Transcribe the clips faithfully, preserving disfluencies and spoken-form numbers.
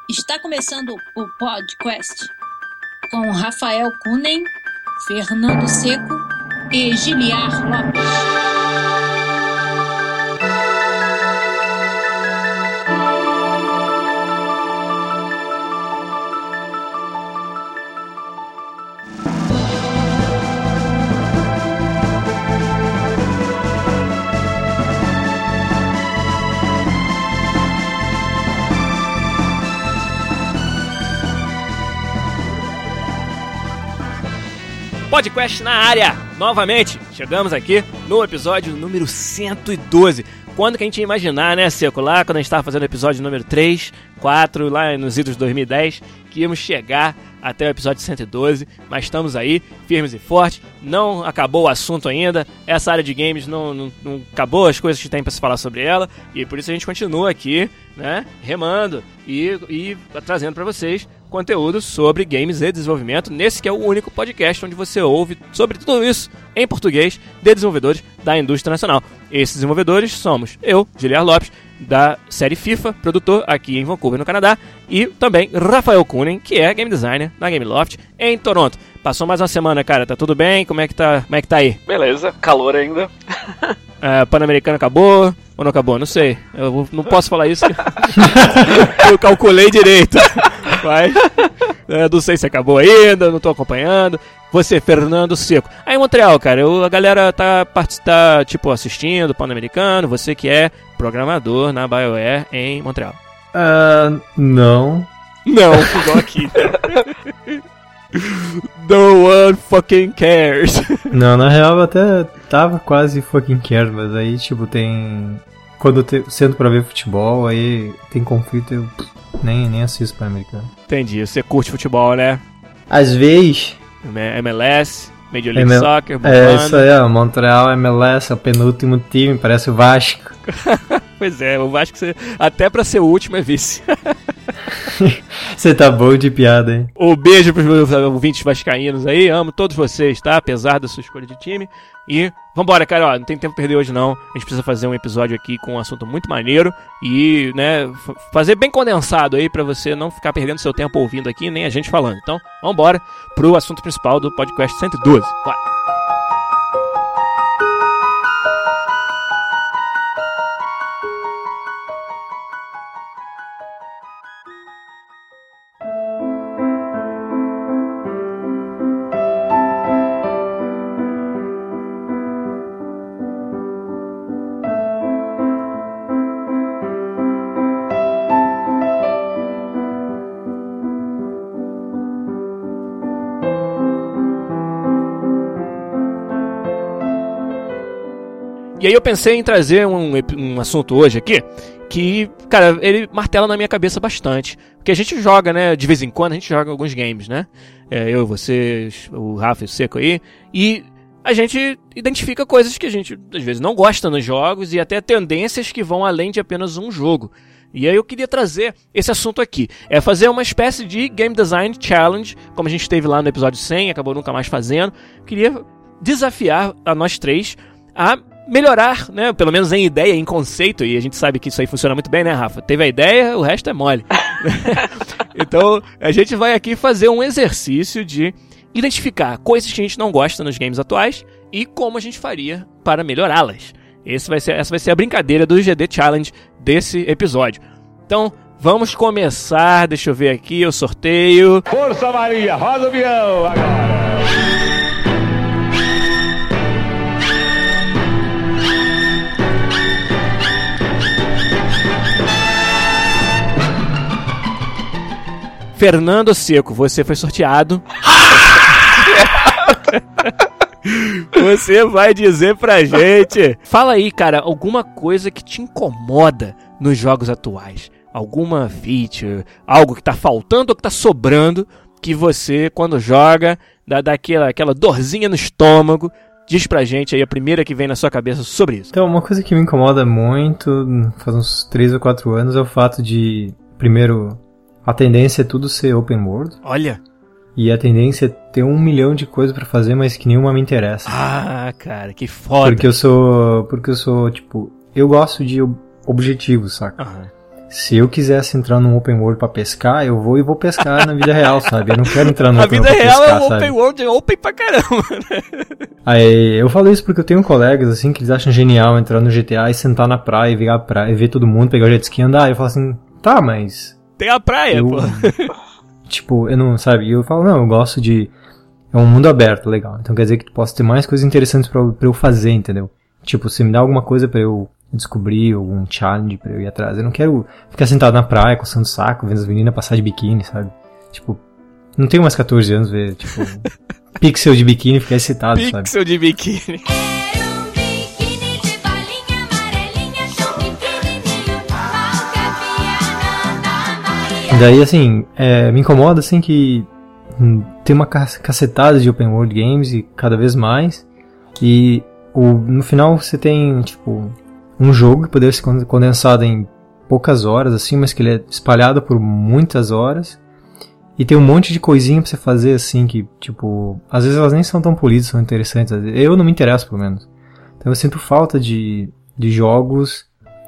Está começando o podcast com Rafael Kunen, Fernando Seco e Giliar Lopes. Podcast na área, novamente, chegamos aqui no episódio número cento e doze. Quando que a gente ia imaginar, né, Seco, lá quando a gente estava fazendo o episódio número três, quatro, lá nos idos de dois mil e dez, que íamos chegar até o episódio cento e doze, mas estamos aí, firmes e fortes, não acabou o assunto ainda, essa área de games não, não, não acabou as coisas que tem para se falar sobre ela, e por isso a gente continua aqui, né, remando e, e trazendo para vocês conteúdo sobre games e desenvolvimento, nesse que é o único podcast onde você ouve sobre tudo isso em português de desenvolvedores da indústria nacional. Esses desenvolvedores somos eu, Giliar Lopes, da série FIFA, produtor aqui em Vancouver, no Canadá, e também Rafael Kunen, que é game designer na Gameloft em Toronto. Passou mais uma semana, cara, tá tudo bem? Como é que tá, como é que tá aí? Beleza, calor ainda. É, Pan-Americano acabou ou não acabou? Não sei, eu não posso falar isso. Eu calculei direito. Mas, é, não sei se acabou ainda, não tô acompanhando. Você, Fernando Seco. Aí em Montreal, cara, eu, a galera tá, tá tipo, assistindo o Pan-Americano, você que é programador na BioWare em Montreal. Uh, não. Não, igual aqui. No one fucking cares. Não, na real eu até tava quase fucking cares, mas aí, tipo, tem... Quando eu te... sento pra ver futebol, aí tem conflito, eu nem, nem assisto Pan-Americano. Entendi, você curte futebol, né? Às vezes... M L S, Major League M- Soccer, É, isso aí, ó, Montreal M L S é o penúltimo time, parece o Vasco. Pois é, o Vasco, você... até pra ser o último é vice. Você tá bom de piada, hein? Um beijo pros meus ouvintes vascaínos aí, amo todos vocês, tá? Apesar da sua escolha de time. E vambora, cara, ó, não tem tempo pra perder hoje não. A gente precisa fazer um episódio aqui com um assunto muito maneiro e, né, f- fazer bem condensado aí pra você não ficar perdendo seu tempo ouvindo aqui, nem a gente falando. Então, vambora pro assunto principal do podcast cento e doze. Vai! E aí eu pensei em trazer um, um assunto hoje aqui que, cara, ele martela na minha cabeça bastante. Porque a gente joga, né, de vez em quando a gente joga alguns games, né? É, eu, você, o Rafa e o Seco aí. E a gente identifica coisas que a gente, às vezes, não gosta nos jogos e até tendências que vão além de apenas um jogo. E aí eu queria trazer esse assunto aqui. É fazer uma espécie de Game Design Challenge, como a gente teve lá no episódio cem, acabou nunca mais fazendo. Queria desafiar a nós três a melhorar, né, pelo menos em ideia, em conceito, e a gente sabe que isso aí funciona muito bem, né, Rafa? Teve a ideia, o resto é mole. Então, a gente vai aqui fazer um exercício de identificar coisas que a gente não gosta nos games atuais e como a gente faria para melhorá-las. Esse vai ser, essa vai ser a brincadeira do G D Challenge desse episódio. Então, vamos começar, deixa eu ver aqui o sorteio. Força Maria, roda o avião agora! Fernando Seco, você foi sorteado. Você vai dizer pra gente. Fala aí, cara, alguma coisa que te incomoda nos jogos atuais. Alguma feature, algo que tá faltando ou que tá sobrando, que você, quando joga, dá, dá aquela, aquela dorzinha no estômago. Diz pra gente aí a primeira que vem na sua cabeça sobre isso. Então, uma coisa que me incomoda muito, faz uns três ou quatro anos, é o fato de, primeiro... A tendência é tudo ser open world. Olha. E a tendência é ter um milhão de coisas pra fazer, mas que nenhuma me interessa. Ah, cara, que foda. Porque eu sou... Porque eu sou, tipo... Eu gosto de objetivos, saca? Uhum. se eu quisesse entrar num open world pra pescar, eu vou e vou pescar na vida real, sabe? Eu não quero entrar no A open vida world pra real pescar, é um sabe? open world, é open pra caramba, né? Aí, eu falo isso porque eu tenho colegas, assim, que eles acham genial entrar no G T A e sentar na praia e virar a praia, e ver todo mundo, pegar o jet ski e andar. Eu falo assim, tá, mas... Tem a praia, eu, pô. Tipo, eu não, sabe? Eu falo, não, eu gosto de... É um mundo aberto, legal. Então quer dizer que tu possa ter mais coisas interessantes pra, pra eu fazer, entendeu? Tipo, se me dá alguma coisa pra eu descobrir, algum challenge pra eu ir atrás. Eu não quero ficar sentado na praia, coçando o saco, vendo as meninas passar de biquíni, sabe? Tipo, não tenho mais catorze anos, ver, tipo, pixel de biquíni e ficar excitado, Pixel sabe? Pixel de biquíni. Era um biquíni de bolinha amarelinha, tão pequenininho, mal cabia na Bahia. Daí, assim, é, me incomoda, assim, que hum, tem uma cacetada de open world games e cada vez mais, e o, no final você tem, tipo, um jogo que poderia ser condensado em poucas horas, assim, mas que ele é espalhado por muitas horas, e tem um monte de coisinha pra você fazer, assim, que, tipo, às vezes elas nem são tão polidas, são interessantes, eu não me interesso, pelo menos. Então eu sinto falta de, de jogos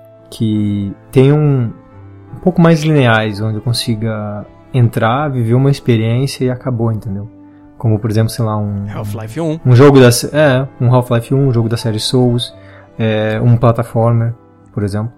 que tenham um, um pouco mais lineares, onde eu consiga entrar, viver uma experiência e acabou, entendeu? Como, por exemplo, sei lá, um... Half-Life um. Um jogo da... É, um Half-Life um, um jogo da série Souls, é, um platformer, por exemplo.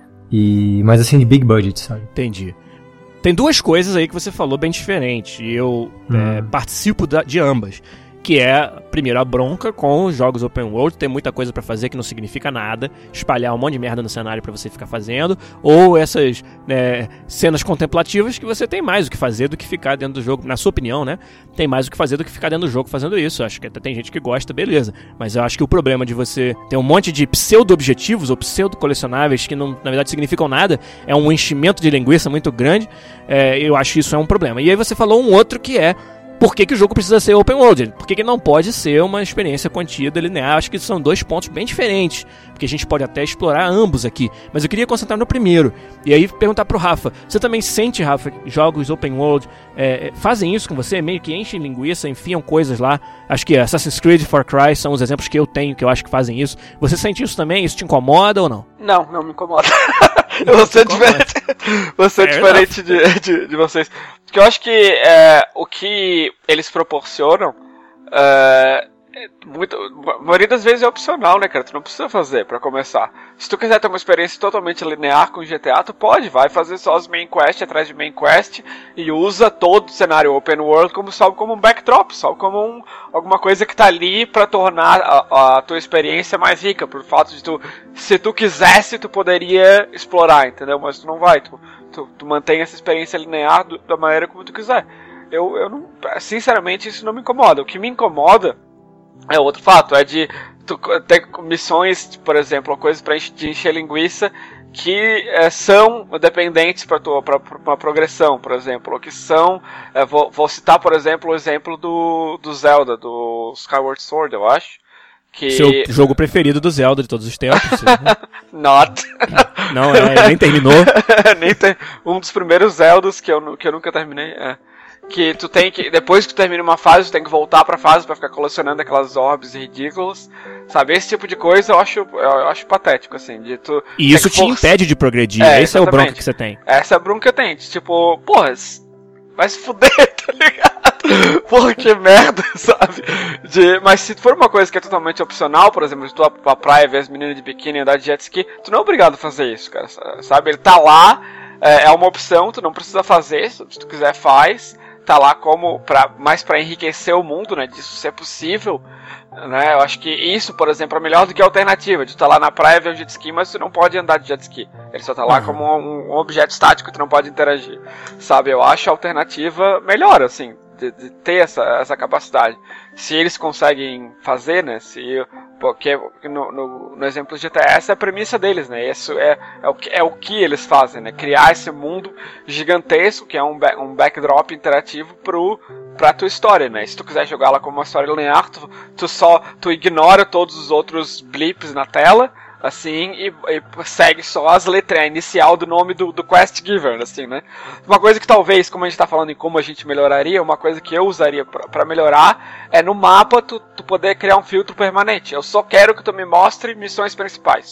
E, mas assim, de big budget, sabe? Entendi. Tem duas coisas aí que você falou bem diferentes, e eu hum. é, participo da, de ambas. Que é, primeiro, a bronca com os jogos open world, tem muita coisa pra fazer que não significa nada, espalhar um monte de merda no cenário pra você ficar fazendo, ou essas né, cenas contemplativas que você tem mais o que fazer do que ficar dentro do jogo, na sua opinião, né? Tem mais o que fazer do que ficar dentro do jogo fazendo isso. Acho que até tem gente que gosta, beleza. Mas eu acho que o problema de você ter um monte de pseudo-objetivos ou pseudo-colecionáveis que não, na verdade significam nada, é um enchimento de linguiça muito grande, é, eu acho que isso é um problema. E aí você falou um outro que é por que, que o jogo precisa ser open world? Por que, que não pode ser uma experiência contida, linear? Acho que são dois pontos bem diferentes, porque a gente pode até explorar ambos aqui. Mas eu queria concentrar no primeiro. E aí perguntar pro Rafa, você também sente, Rafa, que jogos open world é, fazem isso com você? Meio que enchem linguiça, enfiam coisas lá. Acho que Assassin's Creed, Far Cry são os exemplos que eu tenho, que eu acho que fazem isso. Você sente isso também? Isso te incomoda ou não? Não, não me incomoda. Eu vou ser diferente, vou ser diferente de, de, de vocês. Porque eu acho que é, o que eles proporcionam, é, muito, a maioria das vezes é opcional, né, cara? Tu não precisa fazer pra começar. Se tu quiser ter uma experiência totalmente linear com G T A, tu pode, vai fazer só as main quest atrás de main quest e usa todo o cenário open world como, só como um backdrop, só como um, alguma coisa que tá ali pra tornar a, a tua experiência mais rica, por fato de tu, se tu quisesse, tu poderia explorar, entendeu? Mas tu não vai, tu, tu, tu mantém essa experiência linear do, da maneira como tu quiser. Eu, eu não, sinceramente, isso não me incomoda. O que me incomoda é outro fato, é de tu ter missões, por exemplo, coisas pra de encher linguiça que é, são dependentes para tua pra, pra progressão, por exemplo, ou que são, é, vou, vou citar, por exemplo, o exemplo do, do Zelda, do Skyward Sword, eu acho. Que... Seu jogo preferido do Zelda de todos os tempos? Not. Não, é, nem terminou. nem tem, um dos primeiros Zeldas que eu, que eu nunca terminei, é. Que tu tem que, depois que tu termina uma fase, tu tem que voltar pra fase pra ficar colecionando aquelas orbes ridículas, sabe? Esse tipo de coisa eu acho, eu acho patético, assim, de tu... E isso te força... impede de progredir, é, esse exatamente. É o bronca que você tem. Essa é a bronca que eu tenho, tipo, porra, vai se fuder, tá ligado? Porra, que merda, sabe? De, mas se for uma coisa que é totalmente opcional, por exemplo, de tu ir pra praia, ver as meninas de biquíni e andar de jet ski, tu não é obrigado a fazer isso, cara, sabe? Ele tá lá, é, é uma opção, tu não precisa fazer, se tu quiser faz... tá lá como pra, mais para enriquecer o mundo, né, disso ser possível, né, eu acho que isso, por exemplo, é melhor do que a alternativa, de estar lá na praia ver o jet ski, mas você não pode andar de jet ski, ele só tá lá uhum. como um, um objeto estático que tu não pode interagir, sabe, eu acho a alternativa melhor, assim, de, de ter essa, essa capacidade, se eles conseguem fazer, né, se, porque no, no, no exemplo do G T A, essa é a premissa deles, né, isso é, é, o, que, é o que eles fazem, né, criar esse mundo gigantesco, que é um, um backdrop interativo pro, pra tua história, né, se tu quiser jogar ela como uma história linear, tu, tu só, tu ignora todos os outros blips na tela, assim, e, e segue só as letras, a inicial do nome do, do quest giver, assim, né. Uma coisa que talvez, como a gente tá falando em como a gente melhoraria, uma coisa que eu usaria pra, pra melhorar, é no mapa tu, tu poder criar um filtro permanente. Eu só quero que tu me mostre missões principais.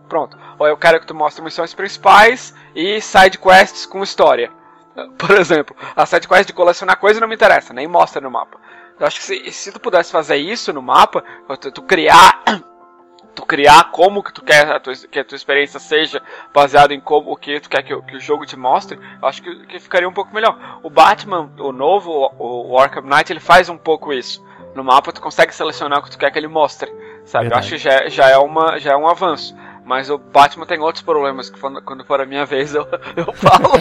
pronto. Ou eu quero que tu mostre missões principais e side quests com história. Por exemplo, a side quest de colecionar coisa não me interessa, nem mostra no mapa. Eu acho que se, se tu pudesse fazer isso no mapa, tu, tu criar... tu criar como que tu quer a tua, que a tua experiência seja baseado em como o que tu quer que, que o jogo te mostre, eu acho que, que ficaria um pouco melhor. O Batman, o novo, o, o Arkham Knight, ele faz um pouco isso. No mapa tu consegue selecionar o que tu quer que ele mostre, sabe? Verdade. Eu acho que já, já, é uma, já é um avanço. Mas o Batman tem outros problemas que quando for a minha vez eu, eu falo.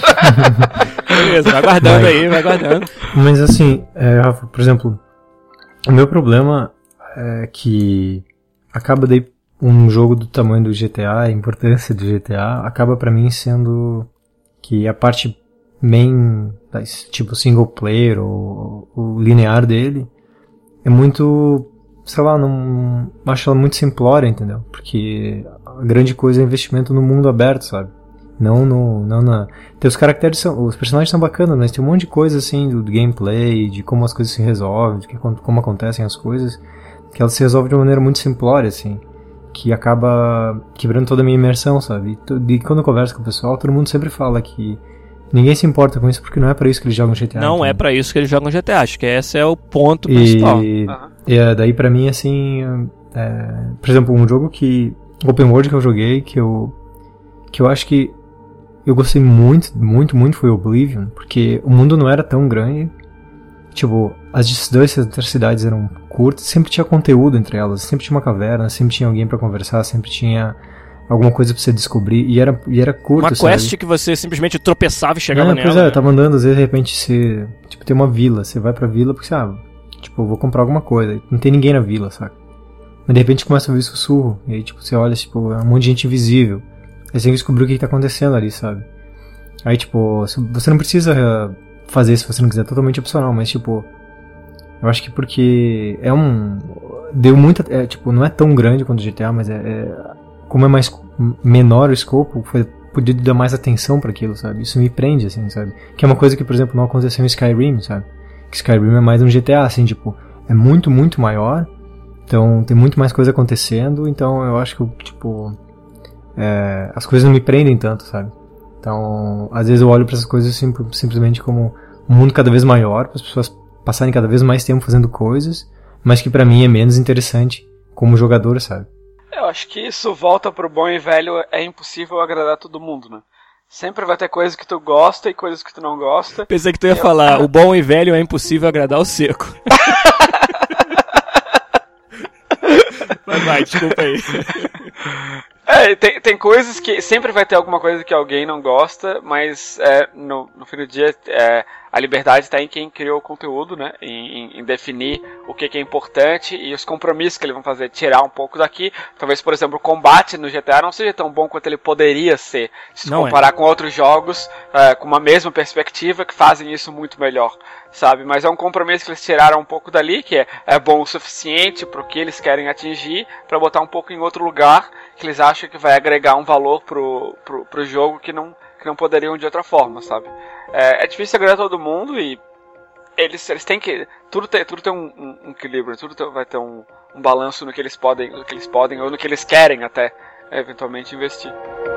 Beleza, vai guardando aí, vai guardando. Mas assim, é, Rafa, por exemplo, o meu problema é que acaba daí um jogo do tamanho do G T A, a importância do G T A, acaba pra mim sendo que a parte main, tipo single player, ou o linear dele, é muito, sei lá, não acho ela muito simplória, entendeu? Porque a grande coisa é investimento no mundo aberto, sabe? Não no, não na... Tem os caracteres, são, os personagens são bacanas, mas tem um monte de coisa assim do, do gameplay, de como as coisas se resolvem, de que, como acontecem as coisas, que elas se resolvem de uma maneira muito simplória, assim, que acaba quebrando toda a minha imersão, sabe? E, e quando eu converso com o pessoal, todo mundo sempre fala que ninguém se importa com isso, porque não é pra isso que eles jogam G T A. Não então. é pra isso que eles jogam G T A, acho que esse é o ponto principal. E, e é, daí pra mim, assim, é, por exemplo, um jogo que, open world que eu joguei, que eu, que eu acho que eu gostei muito, muito, muito foi Oblivion, porque o mundo não era tão grande, tipo, as distâncias entre as cidades eram curtas, sempre tinha conteúdo entre elas, sempre tinha uma caverna, sempre tinha alguém pra conversar, sempre tinha alguma coisa pra você descobrir, e era, e era curto, Uma quest sabe? que você simplesmente tropeçava e chegava é, nela. Pois é, né? eu tava andando, às vezes, de repente, você, tipo, tem uma vila, você vai pra vila porque, ah, tipo, eu vou comprar alguma coisa, não tem ninguém na vila, saca? Mas de repente começa a ouvir sussurro, e aí, tipo, você olha, tipo, é um monte de gente invisível, aí você tem que descobrir o que, que tá acontecendo ali, sabe? Aí, tipo, você não precisa fazer se você não quiser, é totalmente opcional, mas, tipo, eu acho que porque é um... Deu muita... É, tipo, não é tão grande quanto o G T A, mas é... é como é mais menor o escopo, foi podido dar mais atenção pra aquilo, sabe? Isso me prende, assim, sabe? Que é uma coisa que, por exemplo, não aconteceu em Skyrim, sabe? Que Skyrim é mais um G T A, assim, tipo, é muito, muito maior, então tem muito mais coisa acontecendo, então eu acho que, tipo, é, as coisas não me prendem tanto, sabe? Então, às vezes eu olho pra essas coisas sim, simplesmente como um mundo cada vez maior, para as pessoas passarem cada vez mais tempo fazendo coisas, mas que pra mim é menos interessante como jogador, sabe? Eu acho que isso volta pro bom e velho, é impossível agradar todo mundo, né? Sempre vai ter coisas que tu gosta e coisas que tu não gosta. Pensei que tu ia Eu... falar, o bom e velho é impossível agradar o seco. Mas vai, desculpa aí. É, tem, tem coisas que sempre vai ter alguma coisa que alguém não gosta, mas é, no, no fim do dia é, a liberdade está em quem criou o conteúdo, né? Em, em definir o que, que é importante e os compromissos que eles vão fazer, tirar um pouco daqui. Talvez, por exemplo, o combate no G T A não seja tão bom quanto ele poderia ser, se Não comparar é. com outros jogos é, com uma mesma perspectiva que fazem isso muito melhor, sabe? Mas é um compromisso que eles tiraram um pouco dali, que é, é bom o suficiente para o que eles querem atingir, para botar um pouco em outro lugar que eles acham que vai agregar um valor pro, pro, pro jogo que não, que não poderiam de outra forma, sabe? É, é difícil agradar todo mundo e eles, eles têm que... Tudo tem, tudo tem um, um, um equilíbrio, tudo tem, vai ter um, um balanço no que eles podem, no que eles podem ou no que eles querem até eventualmente investir.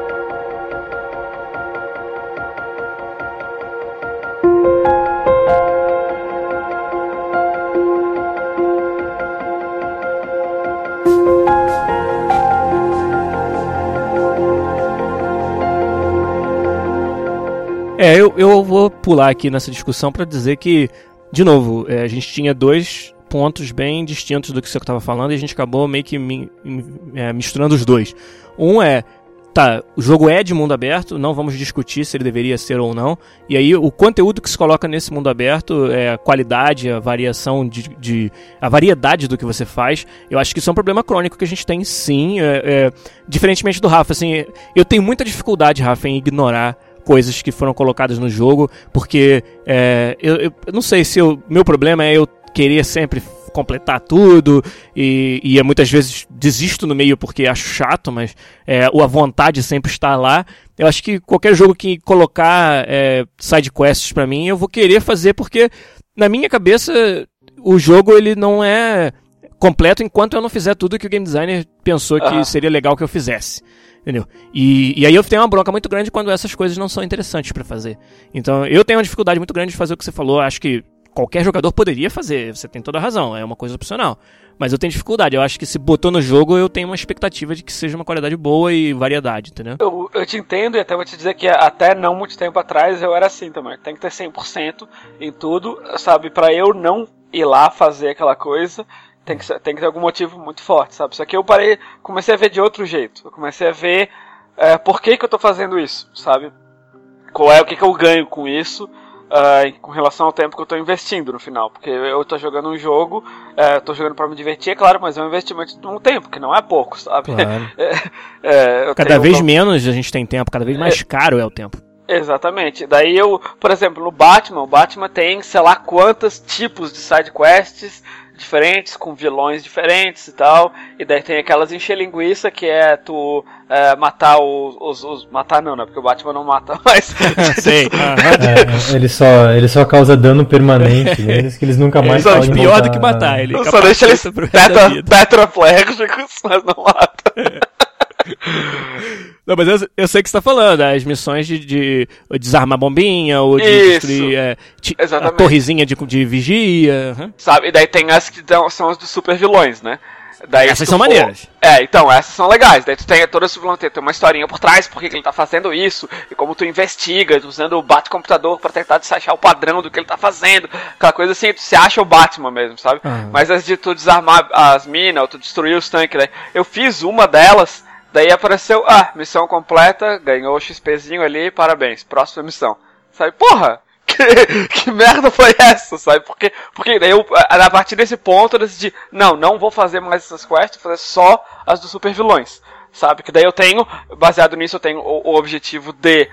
É, eu, eu vou pular aqui nessa discussão pra dizer que, de novo, é, a gente tinha dois pontos bem distintos do que você estava falando e a gente acabou meio que mi, mi, é, misturando os dois. Um é, tá, o jogo é de mundo aberto, não vamos discutir se ele deveria ser ou não, e aí o conteúdo que se coloca nesse mundo aberto, é, a qualidade, a variação, de, de, a variedade do que você faz, eu acho que isso é um problema crônico que a gente tem sim, é, é, diferentemente do Rafa, assim, eu tenho muita dificuldade, Rafa, em ignorar coisas que foram colocadas no jogo, porque é, eu, eu não sei se o meu problema é eu querer sempre completar tudo e, e é, muitas vezes desisto no meio porque acho chato, mas é, a vontade sempre está lá. Eu acho que qualquer jogo que colocar é, side quests pra mim, eu vou querer fazer porque na minha cabeça o jogo ele não é completo enquanto eu não fizer tudo que o game designer pensou que Uhum. seria legal que eu fizesse. Entendeu? E, e aí eu tenho uma bronca muito grande quando essas coisas não são interessantes pra fazer. Então eu tenho uma dificuldade muito grande de fazer o que você falou. Acho que qualquer jogador poderia fazer, você tem toda a razão, é uma coisa opcional. Mas eu tenho dificuldade, eu acho que se botou no jogo, eu tenho uma expectativa de que seja uma qualidade boa e variedade, entendeu? Eu, eu te entendo e até vou te dizer que até não muito tempo atrás eu era assim também. Tem que ter cem por cento em tudo, sabe? Pra eu não ir lá fazer aquela coisa, tem que, tem que ter algum motivo muito forte, sabe? Só que eu parei, comecei a ver de outro jeito. Eu comecei a ver é, por que que eu tô fazendo isso, sabe? Qual é, o que que eu ganho com isso. Uh, com relação ao tempo que eu tô investindo no final, porque eu tô jogando um jogo, uh, tô jogando pra me divertir, é claro, mas é um investimento de um tempo, que não é pouco, sabe? Claro. é, é, eu cada tenho, vez eu... menos a gente tem tempo, cada vez mais é... caro é o tempo. Exatamente, daí eu, por exemplo, no Batman, o Batman tem, sei lá, quantos tipos de side quests diferentes, com vilões diferentes e tal, e daí tem aquelas encher-linguiça que é tu é, matar os, os, os... Matar não, né? Porque o Batman não mata, mas... Sei. é, ele, só, ele só causa dano permanente neles, que eles nunca mais podem podem pior matar, do que matar, ele só deixa eles tetra, tetraplégicos, mas não mata. Não, mas eu, eu sei o que você tá falando, as missões de, de desarmar bombinha, ou de Isso. destruir é, ti, a torrezinha de, de vigia. Uhum. Sabe, e daí tem as que são as dos super vilões, né? Daí, essas são for... maneiras. É, então, essas são legais. Daí tu tem toda esse vilão, tem uma historinha por trás, por que ele tá fazendo isso, e como tu investiga, usando o bate-computador pra tentar achar o padrão do que ele tá fazendo, aquela coisa assim, tu se acha o Batman mesmo, sabe? Uhum. Mas as de tu desarmar as minas, ou tu destruir os tanques, daí, eu fiz uma delas. Daí apareceu, ah, missão completa, ganhou o XPzinho ali, parabéns, próxima missão. Sabe, porra, que, que merda foi essa, sabe? Porque, porque daí eu, a partir desse ponto eu decidi, não, não vou fazer mais essas quests, vou fazer só as dos super vilões, sabe? Que daí eu tenho, baseado nisso, eu tenho o, o objetivo de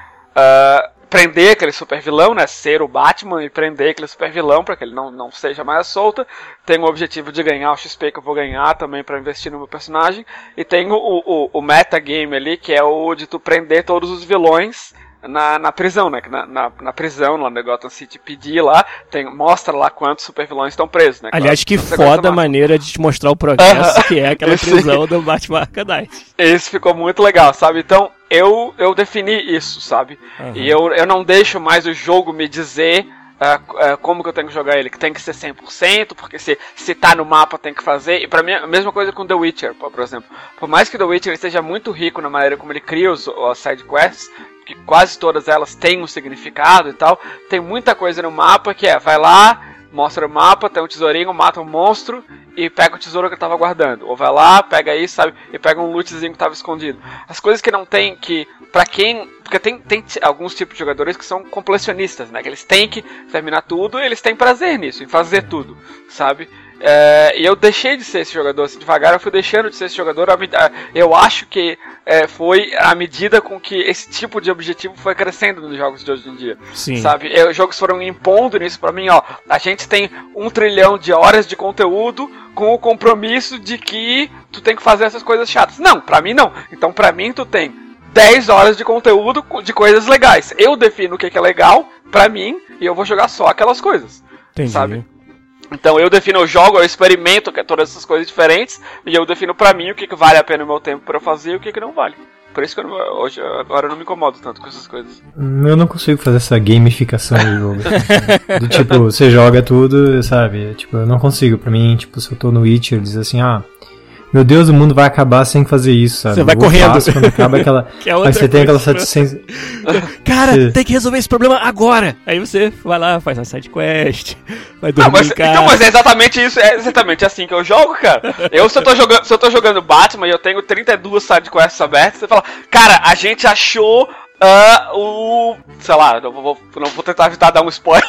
uh, prender aquele super vilão, né? Ser o Batman e prender aquele super vilão para que ele não, não seja mais solta. Tenho o objetivo de ganhar o X P que eu vou ganhar também para investir no meu personagem. E tenho o, o, o metagame ali, que é o de tu prender todos os vilões na, na prisão, né? Na, na, na prisão, lá no Gotham City, pedir lá, tem, mostra lá quantos super vilões estão presos, né? Aliás, claro, que foda a maneira de te mostrar o progresso, uh-huh. que é aquela Esse... prisão do Batman Arkham Knight. Esse ficou muito legal, sabe? Então, eu, eu defini isso, sabe? Uhum. E eu, eu não deixo mais o jogo me dizer uh, uh, como que eu tenho que jogar ele, que tem que ser cem por cento, porque se, se tá no mapa tem que fazer. E pra mim, a mesma coisa com The Witcher, por exemplo. Por mais que The Witcher esteja muito rico na maneira como ele cria os, os side quests, que quase todas elas têm um significado e tal, tem muita coisa no mapa que é, vai lá, mostra o mapa, tem um tesourinho, mata um monstro e pega o tesouro que eu tava guardando. Ou vai lá, pega isso, sabe, e pega um lootzinho que tava escondido. As coisas que não tem, que, pra quem... Porque tem, tem alguns tipos de jogadores que são completionistas, né, que eles têm que terminar tudo e eles têm prazer nisso, em fazer tudo, sabe? É, e eu deixei de ser esse jogador assim, devagar, eu fui deixando de ser esse jogador. Eu acho que é, foi à medida com que esse tipo de objetivo foi crescendo nos jogos de hoje em dia. Sim. Sabe? Os jogos foram impondo nisso pra mim, ó. A gente tem um trilhão de horas de conteúdo com o compromisso de que tu tem que fazer essas coisas chatas. Não, pra mim não. Então pra mim tu tem dez horas de conteúdo de coisas legais. Eu defino o que é legal pra mim e eu vou jogar só aquelas coisas. Entendi. Sabe? Então eu defino, eu jogo, eu experimento todas essas coisas diferentes e eu defino pra mim o que, que vale a pena o meu tempo pra eu fazer e o que, que não vale. Por isso que eu não, hoje, agora eu não me incomodo tanto com essas coisas. Eu não consigo fazer essa gamificação do jogo. Do tipo, você joga tudo, sabe? Tipo, eu não consigo. Pra mim, tipo, se eu tô no Witcher, diz assim, ah... Meu Deus, o mundo vai acabar sem fazer isso, sabe? Você vai correndo. Fácil, quando acaba aquela... que é aí você tem aquela satisfação... Cara, você... tem que resolver esse problema agora! Aí você vai lá, faz uma side quest, vai dormir ah, mas, em casa. Então, mas é exatamente isso, é exatamente assim que eu jogo, cara. Eu, se eu tô jogando, se eu tô jogando Batman e eu tenho trinta e duas side quests abertas, você fala, cara, a gente achou... Uh, o... sei lá, não vou, não vou tentar evitar dar um spoiler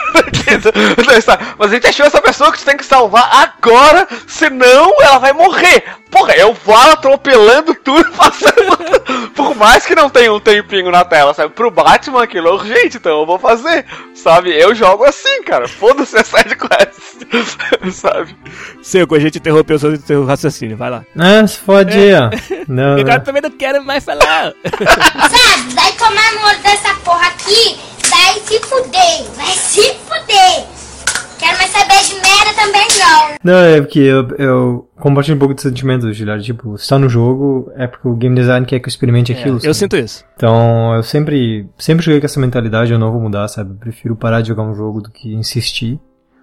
aqui, mas a gente achou essa pessoa que você tem que salvar agora, senão ela vai morrer. Porra, eu vou atropelando tudo, passando, por mais que não tenha um tempinho na tela, sabe? Pro Batman aquilo é urgente, então eu vou fazer, sabe? Eu jogo assim, cara, foda-se a side quest, sabe? Seco, a gente interrompeu o seu raciocínio, vai lá. Ah, se fode aí, ó. Não, eu não. também não quero mais falar. Sabe, vai tomar no olho dessa porra aqui, vai se fuder, vai se fuder. Quero mais saber de merda também não. Não, é porque eu, eu compartilho um pouco do sentimento, Gilhard. Tipo, se tá no jogo, é porque o game design quer que eu experimente aquilo. É, eu sabe? sinto isso. Então, eu sempre, sempre joguei com essa mentalidade, eu não vou mudar, sabe? Eu prefiro parar de jogar um jogo do que insistir.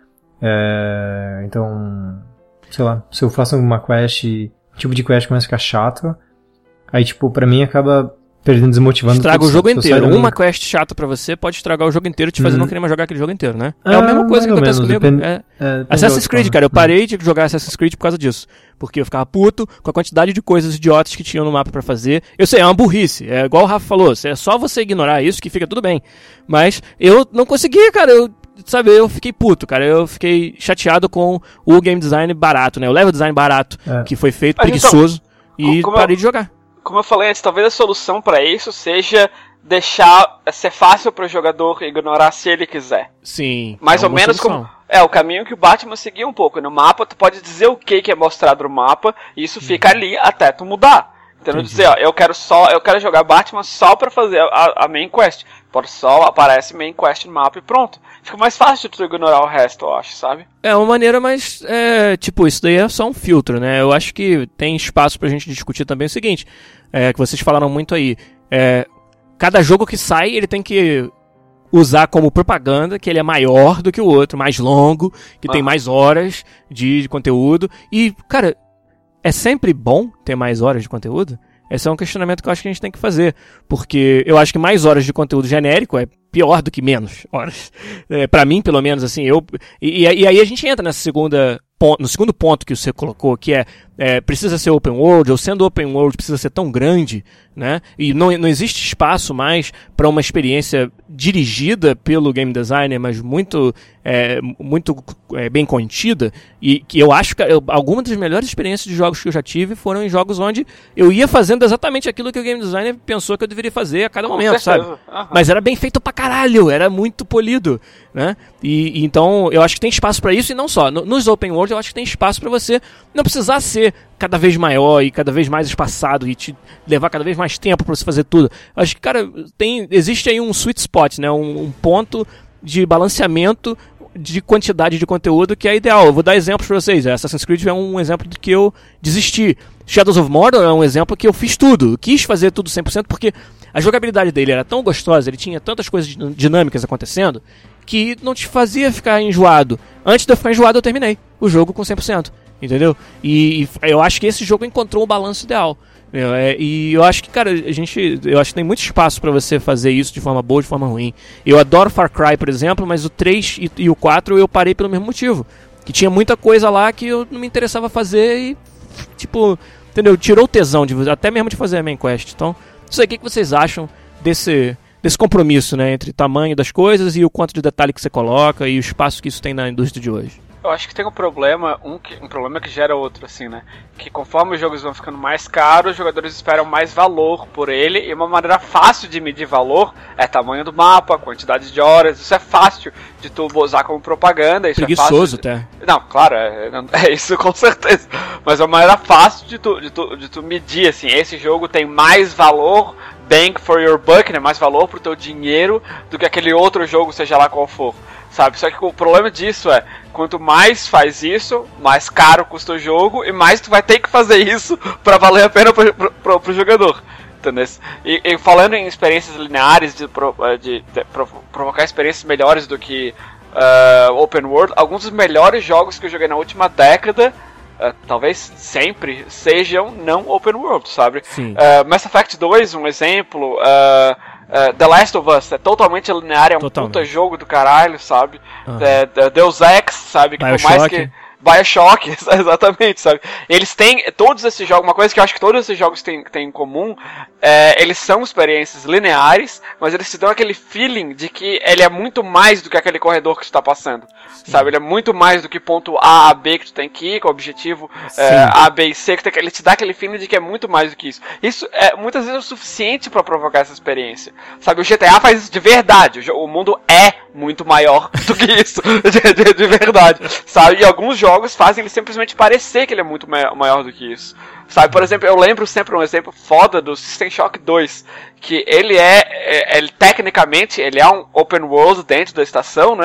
É, então, sei lá, se eu faço uma quest, tipo de quest começa a ficar chato, aí, tipo, pra mim acaba perdendo, desmotivando. Estraga tudo, o jogo sabe? Se eu inteiro. sair do Uma meio- quest chata pra você pode estragar o jogo inteiro, te fazer Uhum. não querer mais jogar aquele jogo inteiro, né? É Ah, a mesma coisa que mais ou acontece menos, comigo. depende- é. é, depende Assassin's da Creed, outra cara, eu forma. parei de jogar Assassin's Creed por causa disso. Porque eu ficava puto com a quantidade de coisas idiotas que tinham no mapa pra fazer. Eu sei, é uma burrice. É igual o Rafa falou, é só você ignorar isso que fica tudo bem. Mas eu não conseguia, cara. Eu, sabe, eu fiquei puto, cara. Eu fiquei chateado com o game design barato, né? O level design barato É. que foi feito, Mas então, preguiçoso. E como eu- parei de jogar. Como eu falei antes, talvez a solução pra isso seja deixar ser fácil pro jogador ignorar se ele quiser. Sim. Mais é ou uma menos solução. como é o caminho que o Batman seguia um pouco. No mapa, tu pode dizer o que que é mostrado no mapa e isso fica ali até tu mudar. Então, dizer, ó, eu quero só, eu quero jogar Batman só pra fazer a, a main quest. Pode só aparece main quest no mapa e pronto. Fica mais fácil de tu ignorar o resto, eu acho, sabe? É uma maneira mais, é, tipo, isso daí é só um filtro, né? Eu acho que tem espaço pra gente discutir também o seguinte, é, que vocês falaram muito aí, é, cada jogo que sai, ele tem que usar como propaganda que ele é maior do que o outro, mais longo, que tem Ah. mais horas de, de conteúdo, e, cara, é sempre bom ter mais horas de conteúdo? Esse é um questionamento que eu acho que a gente tem que fazer, porque eu acho que mais horas de conteúdo genérico é pior do que menos horas. É, pra mim, pelo menos, assim, eu... E, e aí a gente entra nessa segunda... Ponto, no segundo ponto que você colocou, que é, é precisa ser open world, ou sendo open world precisa ser tão grande, né? E não, não existe espaço mais para uma experiência dirigida pelo game designer, mas muito, é, muito é, bem contida. E que eu acho que eu, algumas das melhores experiências de jogos que eu já tive foram em jogos onde eu ia fazendo exatamente aquilo que o game designer pensou que eu deveria fazer a cada Com momento, certeza. sabe? Aham. Mas era bem feito pra caralho, era muito polido, né? E, e então eu acho que tem espaço pra isso, e não só. No- nos open world eu acho que tem espaço pra você não precisar ser cada vez maior e cada vez mais espaçado e te levar cada vez mais tempo pra você fazer tudo. Eu acho que, cara, tem, existe aí um sweet spot, né? Um, um ponto de balanceamento de quantidade de conteúdo que é ideal. Eu vou dar exemplos pra vocês. Assassin's Creed é um exemplo de que eu desisti. Shadows of Mordor é um exemplo que eu fiz tudo. Eu quis fazer tudo cem por cento porque a jogabilidade dele era tão gostosa, ele tinha tantas coisas din- dinâmicas acontecendo, que não te fazia ficar enjoado. Antes de eu ficar enjoado, eu terminei o jogo com cem por cento. Entendeu? E, e eu acho que esse jogo encontrou o balanço ideal. É, e eu acho que, cara, a gente. Eu acho que tem muito espaço pra você fazer isso de forma boa, de forma ruim. Eu adoro Far Cry, por exemplo, mas o três e, e o quatro eu parei pelo mesmo motivo. Que tinha muita coisa lá que eu não me interessava fazer e, tipo, entendeu? Tirou o tesão de, até mesmo de fazer a main quest. Então, não sei o que que vocês acham desse, desse compromisso, né? Entre o tamanho das coisas e o quanto de detalhe que você coloca e o espaço que isso tem na indústria de hoje. Eu acho que tem um problema, um, que, um problema que gera outro, assim, né? Que conforme os jogos vão ficando mais caros, os jogadores esperam mais valor por ele, e uma maneira fácil de medir valor é tamanho do mapa, quantidade de horas, isso é fácil de tu usar como propaganda, isso Preguiçoso é fácil de... até. Não, claro, é, é isso com certeza. Mas é uma maneira fácil de tu, de, tu, de tu medir, assim, esse jogo tem mais valor, bang for your buck, né? Mais valor pro teu dinheiro do que aquele outro jogo, seja lá qual for. Sabe? Só que o problema disso é, quanto mais faz isso, mais caro custa o jogo e mais tu vai ter que fazer isso pra valer a pena pro, pro, pro, pro jogador. Entendeu? E, e falando em experiências lineares, de, pro, de, de pro, provocar experiências melhores do que uh, Open World, alguns dos melhores jogos que eu joguei na última década, uh, talvez sempre, sejam não Open World, sabe? Sim. Uh, Mass Effect dois, um exemplo... Uh, Uh, The Last of Us é totalmente linear, é um Totalmente. puta jogo do caralho, sabe? Uhum. É, é Deus Ex, sabe? Que por mais Bioshock. que... Bioshock, exatamente, sabe? Eles têm, todos esses jogos, uma coisa que eu acho que todos esses jogos têm, têm em comum, é, eles são experiências lineares, mas eles te dão aquele feeling de que ele é muito mais do que aquele corredor que tu tá passando, sim, sabe? Ele é muito mais do que ponto A a B que tu tem que ir, com o objetivo é, A, B e C, que tu tem, ele te dá aquele feeling de que é muito mais do que isso. Isso é muitas vezes é o suficiente pra provocar essa experiência, sabe? O G T A faz isso de verdade, o, jo- o mundo é muito maior do que isso, de, de, de verdade, sabe? E alguns jogos fazem ele simplesmente parecer que ele é muito ma- maior do que isso, sabe? Por exemplo, eu lembro sempre um exemplo foda do System Shock dois, que ele é, é ele, tecnicamente, ele é um open world dentro da estação, né?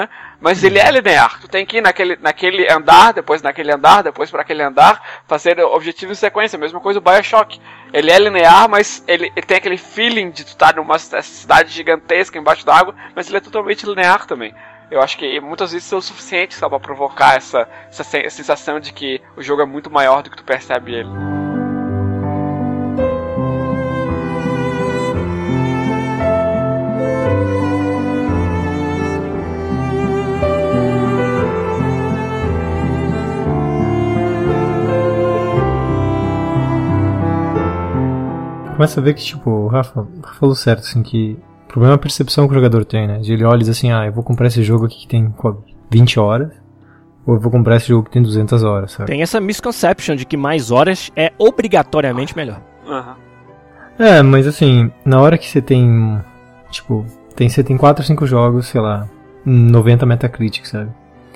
Mas ele é linear. Tu tem que ir naquele, naquele andar, depois naquele andar, depois para aquele andar, fazer objetivos em sequência. Mesma coisa o BioShock. Ele é linear, mas ele, ele tem aquele feeling de tu estar numa cidade gigantesca embaixo d'água, mas ele é totalmente linear também. Eu acho que muitas vezes é o suficiente só pra provocar essa, essa sensação de que o jogo é muito maior do que tu percebe ele. Começa a ver que, tipo, o Rafa, o Rafa falou certo, assim, que o problema é a percepção que o jogador tem, né? De ele olha e diz assim, ah, eu vou comprar esse jogo aqui que tem vinte horas, ou eu vou comprar esse jogo que tem duzentas horas, sabe? Tem essa misconception de que mais horas é obrigatoriamente melhor. Uhum. É, mas assim, na hora que você tem, tipo, tem, você tem quatro ou cinco jogos, sei lá, noventa Metacritic, sabe?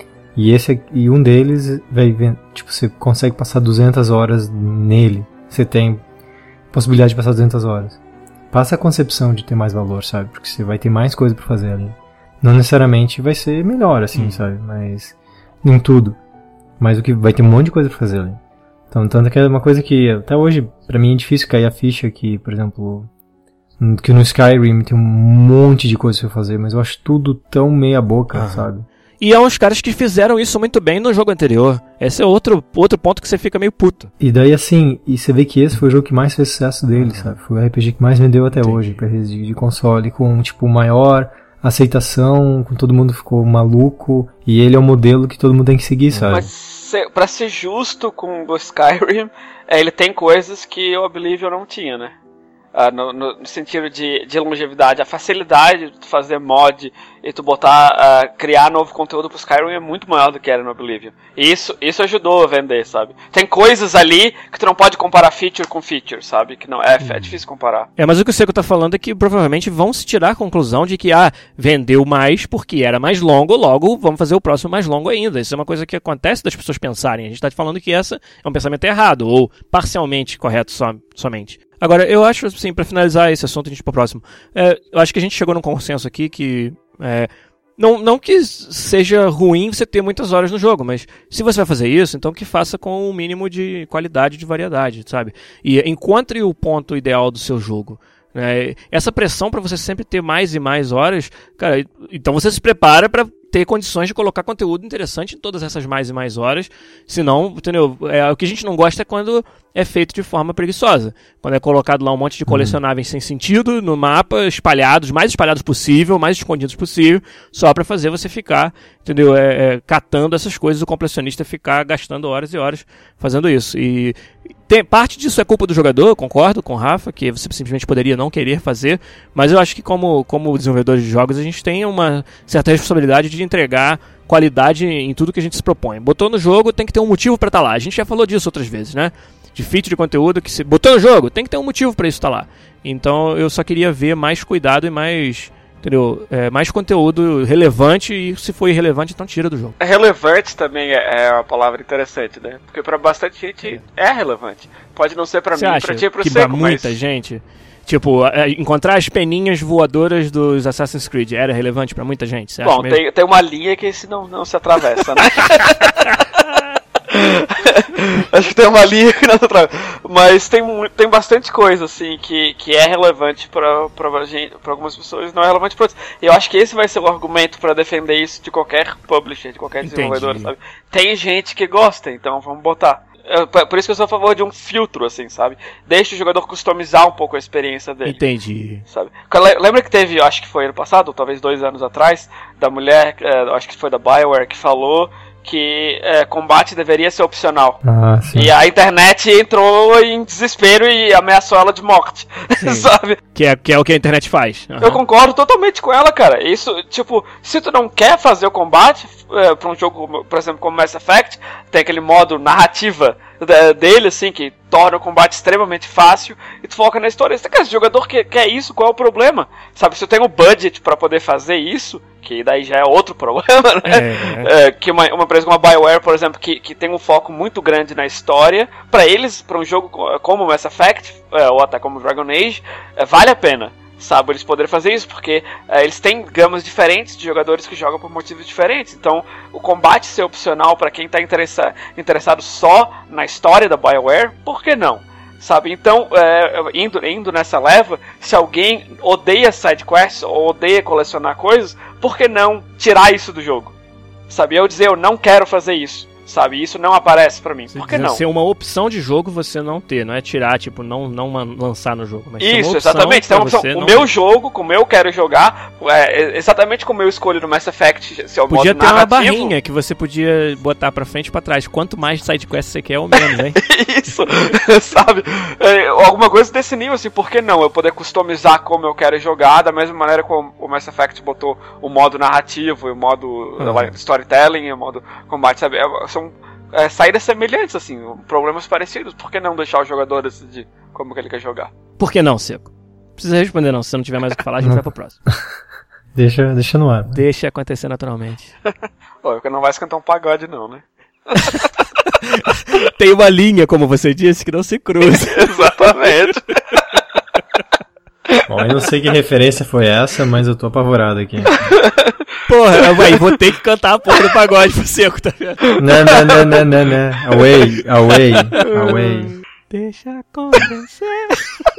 E, esse, e um deles, vai, tipo, você consegue passar duzentas horas nele, você tem possibilidade de passar duzentas horas. Passa a concepção de ter mais valor, sabe? Porque você vai ter mais coisa pra fazer ali. Não necessariamente vai ser melhor, assim, hum. sabe? Mas em tudo. Mas o que vai ter um monte de coisa pra fazer ali. Então, tanto que é uma coisa que até hoje, pra mim, é difícil cair a ficha que, por exemplo, que no Skyrim tem um monte de coisa pra fazer, mas eu acho tudo tão meia boca, ah. sabe? E é uns caras que fizeram isso muito bem no jogo anterior. Esse é outro, outro ponto que você fica meio puto. E daí assim, e você vê que esse foi o jogo que mais fez sucesso dele, sabe? Foi o R P G que mais vendeu até Sim. hoje, pra de, de console, com tipo maior aceitação, com todo mundo ficou maluco, e ele é o modelo que todo mundo tem que seguir, sabe? Mas se, pra ser justo com o Skyrim, é, ele tem coisas que o Oblivion não tinha, né? Uh, no, no, no sentido de, de longevidade, a facilidade de tu fazer mod e tu botar, uh, criar novo conteúdo pro Skyrim é muito maior do que era no Oblivion. E isso, isso ajudou a vender, sabe? Tem coisas ali que tu não pode comparar feature com feature, sabe? Que não, é, é difícil comparar. É, mas o que o Seco tá falando é que provavelmente vão se tirar a conclusão de que, ah, vendeu mais porque era mais longo, logo vamos fazer o próximo mais longo ainda. Isso é uma coisa que acontece das pessoas pensarem. A gente tá falando que essa é um pensamento errado, ou parcialmente correto só, somente. Agora, eu acho, assim, pra finalizar esse assunto, a gente ir pro próximo, é, eu acho que a gente chegou num consenso aqui que, é, não, não que seja ruim você ter muitas horas no jogo, mas se você vai fazer isso, então que faça com o mínimo de qualidade e de variedade, sabe? E encontre o ponto ideal do seu jogo. Né? Essa pressão pra você sempre ter mais e mais horas, cara, então você se prepara pra ter condições de colocar conteúdo interessante em todas essas mais e mais horas, senão, entendeu? É, o que a gente não gosta é quando é feito de forma preguiçosa, quando é colocado lá um monte de colecionáveis uhum. sem sentido no mapa, espalhados, mais espalhados possível, mais escondidos possível, só pra fazer você ficar, entendeu? É, é, catando essas coisas, o completionista ficar gastando horas e horas fazendo isso. E tem, parte disso é culpa do jogador, concordo com o Rafa, que você simplesmente poderia não querer fazer, mas eu acho que como, como desenvolvedores de jogos a gente tem uma certa responsabilidade de entregar qualidade em tudo que a gente se propõe. Botou no jogo, tem que ter um motivo pra estar lá. A gente já falou disso outras vezes, né? De feature de conteúdo que se botou no jogo, tem que ter um motivo pra isso estar lá. Então eu só queria ver mais cuidado e mais, entendeu? É, mais conteúdo relevante, e se for irrelevante, então tira do jogo. Relevante também é uma palavra interessante, né? Porque pra bastante gente é relevante. Pode não ser pra Você mim, acha pra ti e pro que Seco, pra muita mas... gente, tipo, encontrar as peninhas voadoras dos Assassin's Creed era relevante pra muita gente? Você Bom, acha mesmo? tem, tem uma linha que esse não, não se atravessa, né? Acho que tem uma linha que não se atravessa. Mas tem, tem bastante coisa, assim, que, que é relevante pra, pra, gente, pra algumas pessoas e não é relevante pra outras. E eu acho que esse vai ser o argumento pra defender isso de qualquer publisher, de qualquer desenvolvedor, Entendi. sabe? Tem gente que gosta, então vamos botar. Por isso que eu sou a favor de um filtro, assim, sabe? Deixa o jogador customizar um pouco a experiência dele. Entendi. Sabe? Lembra que teve, acho que foi ano passado, ou talvez dois anos atrás, da mulher, acho que foi da BioWare, que falou que é, combate deveria ser opcional. Ah, sim. E a internet entrou em desespero e ameaçou ela de morte, sabe? Que é, que é o que a internet faz. Uhum. Eu concordo totalmente com ela, cara. Isso, tipo, se tu não quer fazer o combate é, pra um jogo, por exemplo, como Mass Effect, tem aquele modo narrativa dele, assim, que torna o combate extremamente fácil, e tu foca na história. Se esse jogador quer, quer isso, qual é o problema? Sabe, se eu tenho o budget pra poder fazer isso, que daí já é outro problema, né? É, é. É, que uma, uma empresa como a BioWare, por exemplo, que, que tem um foco muito grande na história, pra eles, pra um jogo como Mass Effect, é, ou até como Dragon Age, é, vale a pena. sabe, eles poderem fazer isso, porque é, eles têm gamas diferentes de jogadores que jogam por motivos diferentes. Então, o combate ser opcional para quem está interessa- interessado só na história da BioWare, por que não? Sabe, então, é, indo, indo nessa leva, se alguém odeia sidequests ou odeia colecionar coisas, por que não tirar isso do jogo? Sabe, eu dizer, eu não quero fazer isso. Sabe, isso não aparece pra mim. Você Por que não? Ser uma opção de jogo você não ter, não é tirar, tipo, não, não lançar no jogo. Mas ser Isso, uma opção exatamente. Então, pra opção, você o não meu ter. jogo, como eu quero jogar, é exatamente como eu escolho no Mass Effect, se é o Podia modo ter uma narrativo. barrinha que você podia botar pra frente e pra trás. Quanto mais sidequest você quer, ou menos, hein? Isso, sabe? É, alguma coisa desse nível, assim, por que não? Eu poder customizar como eu quero jogar, da mesma maneira como o Mass Effect botou o modo narrativo, o modo Uhum. storytelling, o modo combate, sabe? É, são é, saídas semelhantes, assim, problemas parecidos. Por que não deixar o jogador decidir como que ele quer jogar? Por que não, Seco? Não precisa responder não, se você não tiver mais o que falar, a gente Não. vai pro próximo. Deixa, deixa no ar. Deixa acontecer naturalmente. Pô, não vai cantar um pagode não, né? Tem uma linha, como você disse, que não se cruza. Exatamente. Bom, eu não sei que referência foi essa, mas eu tô apavorado aqui. Porra, vai, vou ter que cantar a porra do pagode pro Seco, tá vendo? Não, não, não, não, não, não. Away, away, away. Deixa acontecer.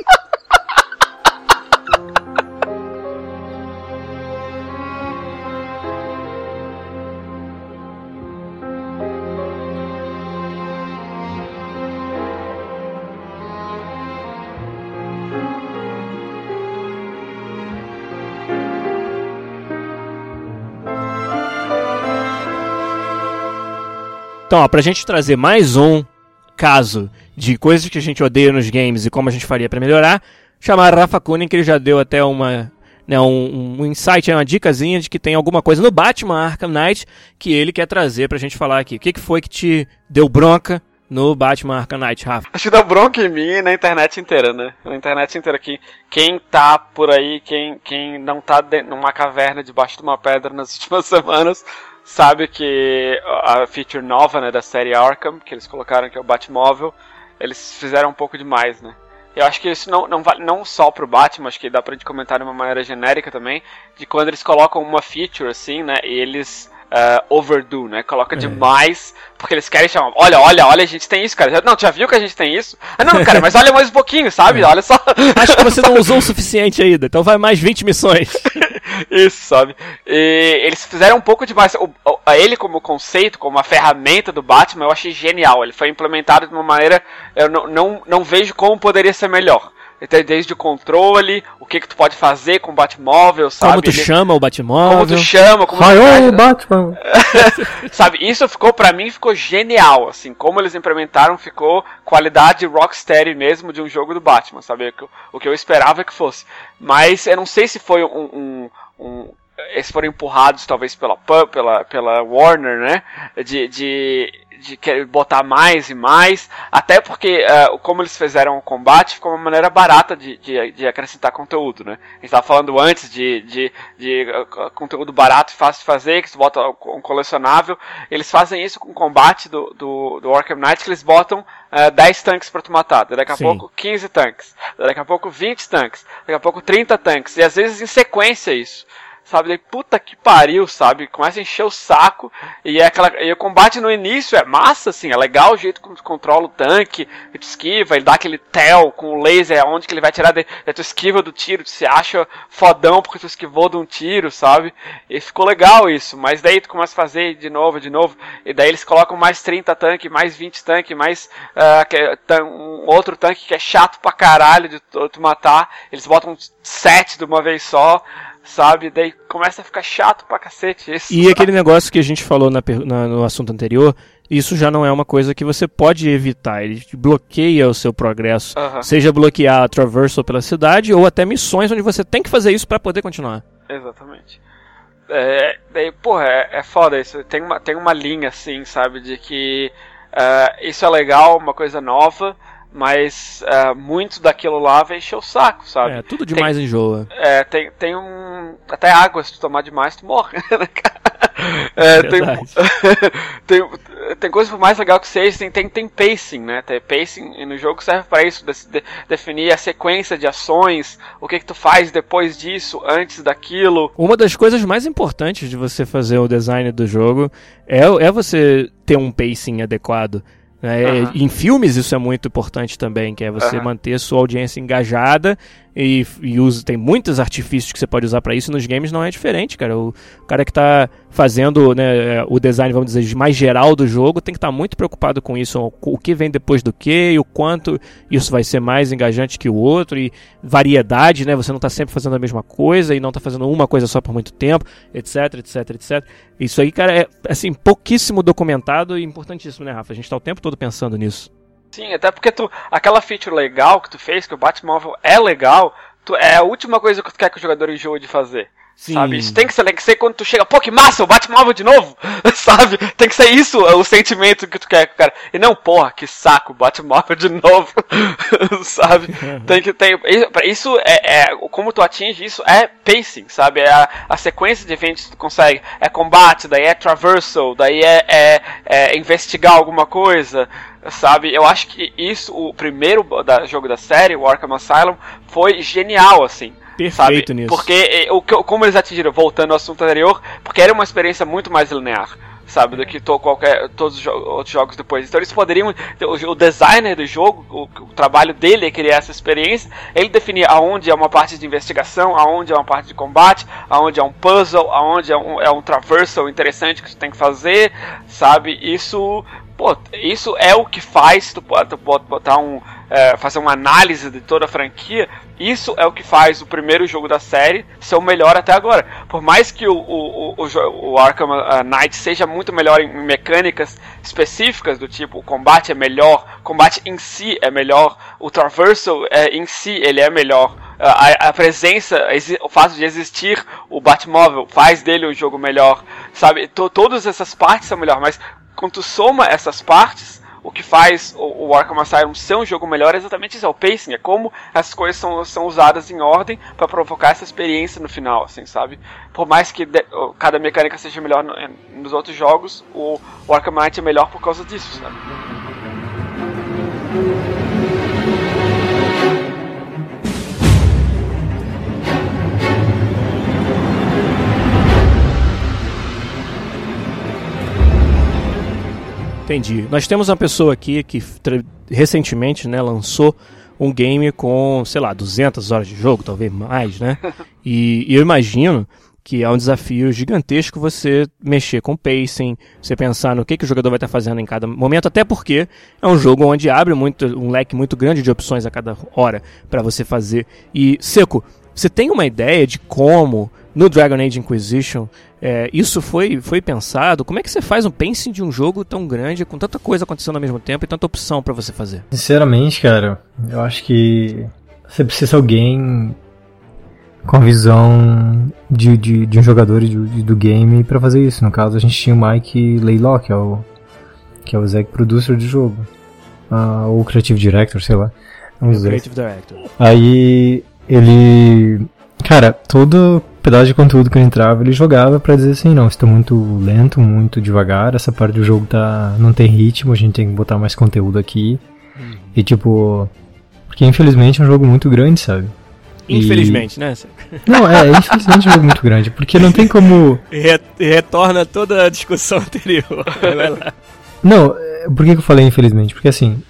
Então, ó, pra gente trazer mais um caso de coisas que a gente odeia nos games e como a gente faria pra melhorar, chamar Rafa Kunin, que ele já deu até uma, né, um, um insight, uma dicasinha de que tem alguma coisa no Batman Arkham Knight que ele quer trazer pra gente falar aqui. O que, que foi que te deu bronca no Batman Arkham Knight, Rafa? Acho que dá bronca em mim e na internet inteira, né? Na internet inteira aqui. Quem tá por aí, quem, quem não tá de, numa caverna debaixo de uma pedra nas últimas semanas, sabe que a feature nova, né, da série Arkham, que eles colocaram que é o Batmóvel, eles fizeram um pouco demais, né? Eu acho que isso não, não vale não só pro Batman, acho que dá pra gente comentar de uma maneira genérica também, de quando eles colocam uma feature assim, né, e eles uh, overdo, né, coloca É. demais, porque eles querem chamar, olha, olha, olha, a gente tem isso, cara, não, já viu que a gente tem isso? Ah, não, cara, mas olha mais um pouquinho, sabe, olha só. Acho que você não usou o suficiente ainda, então vai mais vinte missões. Isso, sabe? E eles fizeram um pouco demais. O, o, ele como conceito, como a ferramenta do Batman, eu achei genial. Ele foi implementado de uma maneira... Eu não, não, não vejo como poderia ser melhor. Então, desde o controle, o que que tu pode fazer com o Batmóvel, sabe? Como tu Ele- chama o Batmóvel. Como tu chama, como tu Raio, faz- Batman! Sabe, isso ficou, pra mim, ficou genial, assim, como eles implementaram, ficou qualidade Rocksteady mesmo de um jogo do Batman, sabe, o que eu, o que eu esperava que fosse. Mas eu não sei se foi um... um, um eles foram empurrados, talvez, pela, Pu- pela, pela Warner, né, de... de de querer botar mais e mais, até porque uh, como eles fizeram o combate ficou uma maneira barata de, de, de acrescentar conteúdo, né? A gente tava falando antes de, de, de uh, conteúdo barato e fácil de fazer, que você bota um colecionável. Eles fazem isso com o combate do, do, do Arkham Knight, que eles botam uh, dez tanques pra tu matar, daqui a Sim. pouco quinze tanques, daqui a pouco vinte tanques, daqui a pouco trinta tanques, e às vezes em sequência isso. Sabe, daí puta que pariu, sabe, começa a encher o saco, e, é aquela, e o combate no início é massa, assim, é legal o jeito como tu controla o tanque, que tu esquiva, ele dá aquele tel com o laser, onde que ele vai tirar, de, daí tu esquiva do tiro, tu se acha fodão porque tu esquivou de um tiro, sabe, e ficou legal isso, mas daí tu começa a fazer de novo, de novo, e daí eles colocam mais trinta tanques, mais vinte tanques, mais uh, que, é, tan- um outro tanque que é chato pra caralho de tu, tu matar, eles botam sete de uma vez só, sabe, daí começa a ficar chato pra cacete isso. E aquele negócio que a gente falou na, per- na- no assunto anterior, isso já não é uma coisa que você pode evitar, ele te bloqueia o seu progresso, Aham. seja bloquear a traversal pela cidade ou até missões onde você tem que fazer isso pra poder continuar. Exatamente. É, daí, porra, é, é foda isso. Tem uma, tem uma linha assim, sabe, de que uh, isso é legal, uma coisa nova, mas uh, muito daquilo lá vai encher o saco, sabe? É, tudo demais enjoa. É, tem, tem um. Até água, se tu tomar demais, tu morre, né, cara? É, tem, Verdade. tem, tem coisa por mais legal que seja, tem, tem, tem pacing, né? Tem pacing no jogo serve pra isso, de, de, definir a sequência de ações, o que que tu faz depois disso, antes daquilo. Uma das coisas mais importantes de você fazer o design do jogo é, é você ter um pacing adequado. É, Uhum. Em filmes isso é muito importante também, que é você Uhum. manter a sua audiência engajada e, e usa, tem muitos artifícios que você pode usar para isso. Nos games não é diferente, cara. O, o cara que tá fazendo, né, o design, vamos dizer, mais geral do jogo tem que estar tá muito preocupado com isso, o, o que vem depois do que e o quanto isso vai ser mais engajante que o outro, e variedade, né? Você não tá sempre fazendo a mesma coisa e não tá fazendo uma coisa só por muito tempo, etc, etc, etcétera. Isso aí, cara, é assim, pouquíssimo documentado e importantíssimo, né, Rafa? A gente tá o tempo todo pensando nisso. Sim, até porque tu, aquela feature legal que tu fez, que o Batmóvel é legal, tu, é a última coisa que tu quer que o jogador enjoe de fazer. Sim. Sabe? Isso tem que ser, tem que ser quando tu chega, pô, que massa, o Batmóvel de novo, sabe? Tem que ser isso, o sentimento que tu quer, cara. E não, porra, que saco, Batmóvel de novo, sabe? Tem que ter, isso é, é, como tu atinge isso é pacing, sabe? É a, a sequência de eventos que tu consegue, é combate, daí é traversal, daí é, é, é investigar alguma coisa, sabe? Eu acho que isso, o primeiro da, jogo da série, o Arkham Asylum, foi genial, assim. Perfeito sabe? nisso. Porque o, como eles atingiram, voltando ao assunto anterior, porque era uma experiência muito mais linear, sabe, do que to, qualquer, todos os jo- outros jogos depois. Então eles poderiam, o, o designer do jogo, o, o trabalho dele é criar essa experiência, ele definir aonde é uma parte de investigação, aonde é uma parte de combate, aonde é um puzzle, aonde é um, é um traversal interessante que tu tem que fazer, sabe, isso... Pô, isso é o que faz tu pode, tu pode botar um, é, fazer uma análise de toda a franquia. Isso é o que faz o primeiro jogo da série ser o melhor até agora. Por mais que o, o, o, o Arkham Knight seja muito melhor em mecânicas específicas, do tipo o combate é melhor, o combate em si é melhor, o traversal é, em si ele é melhor. A, a presença, o fato de existir o Batmóvel faz dele um jogo melhor, sabe? T- todas essas partes são melhores, mas quando tu soma essas partes, o que faz o, o Arkham Asylum ser um jogo melhor é exatamente isso, é o pacing, é como as coisas são, são usadas em ordem para provocar essa experiência no final, assim, sabe? Por mais que de, cada mecânica seja melhor no, nos outros jogos, o, o Arkham Knight é melhor por causa disso, sabe? Entendi. Nós temos uma pessoa aqui que tra- recentemente, né, lançou um game com, sei lá, duzentas horas de jogo, talvez mais, né? E, e eu imagino que é um desafio gigantesco você mexer com pacing, você pensar no que, que o jogador vai estar fazendo em cada momento, até porque é um jogo onde abre muito, um leque muito grande de opções a cada hora para você fazer. E, Seco, você tem uma ideia de como, no Dragon Age Inquisition, é, isso foi, foi pensado? Como é que você faz um pacing de um jogo tão grande, com tanta coisa acontecendo ao mesmo tempo e tanta opção pra você fazer? Sinceramente, cara, eu acho que você precisa de alguém com a visão de, de, de um jogador de, de, do game pra fazer isso. No caso, a gente tinha o Mike Laylock, que é o, que é o exec producer do jogo. Ah, ou Creative Director, sei lá. Um dos dois. Creative Director. Aí ele... Cara, todo pedaço de conteúdo que ele entrava, ele jogava pra dizer assim, não, isso tá muito lento, muito devagar, essa parte do jogo tá, não tem ritmo, a gente tem que botar mais conteúdo aqui. Hum. E tipo... Porque infelizmente é um jogo muito grande, sabe? Infelizmente, e... né? Não, é, infelizmente é um jogo muito grande, porque não tem como... Re- retorna toda a discussão anterior. Vai lá. Não, por que eu falei infelizmente? Porque assim,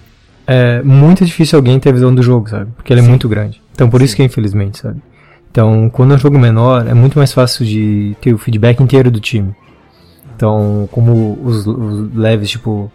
é muito difícil alguém ter a visão do jogo, sabe? Porque ele é Sim. muito grande. Então por Sim. isso que é infelizmente, sabe? Então, quando é um jogo menor, é muito mais fácil de ter o feedback inteiro do time. Então, como os, os leves, tipo,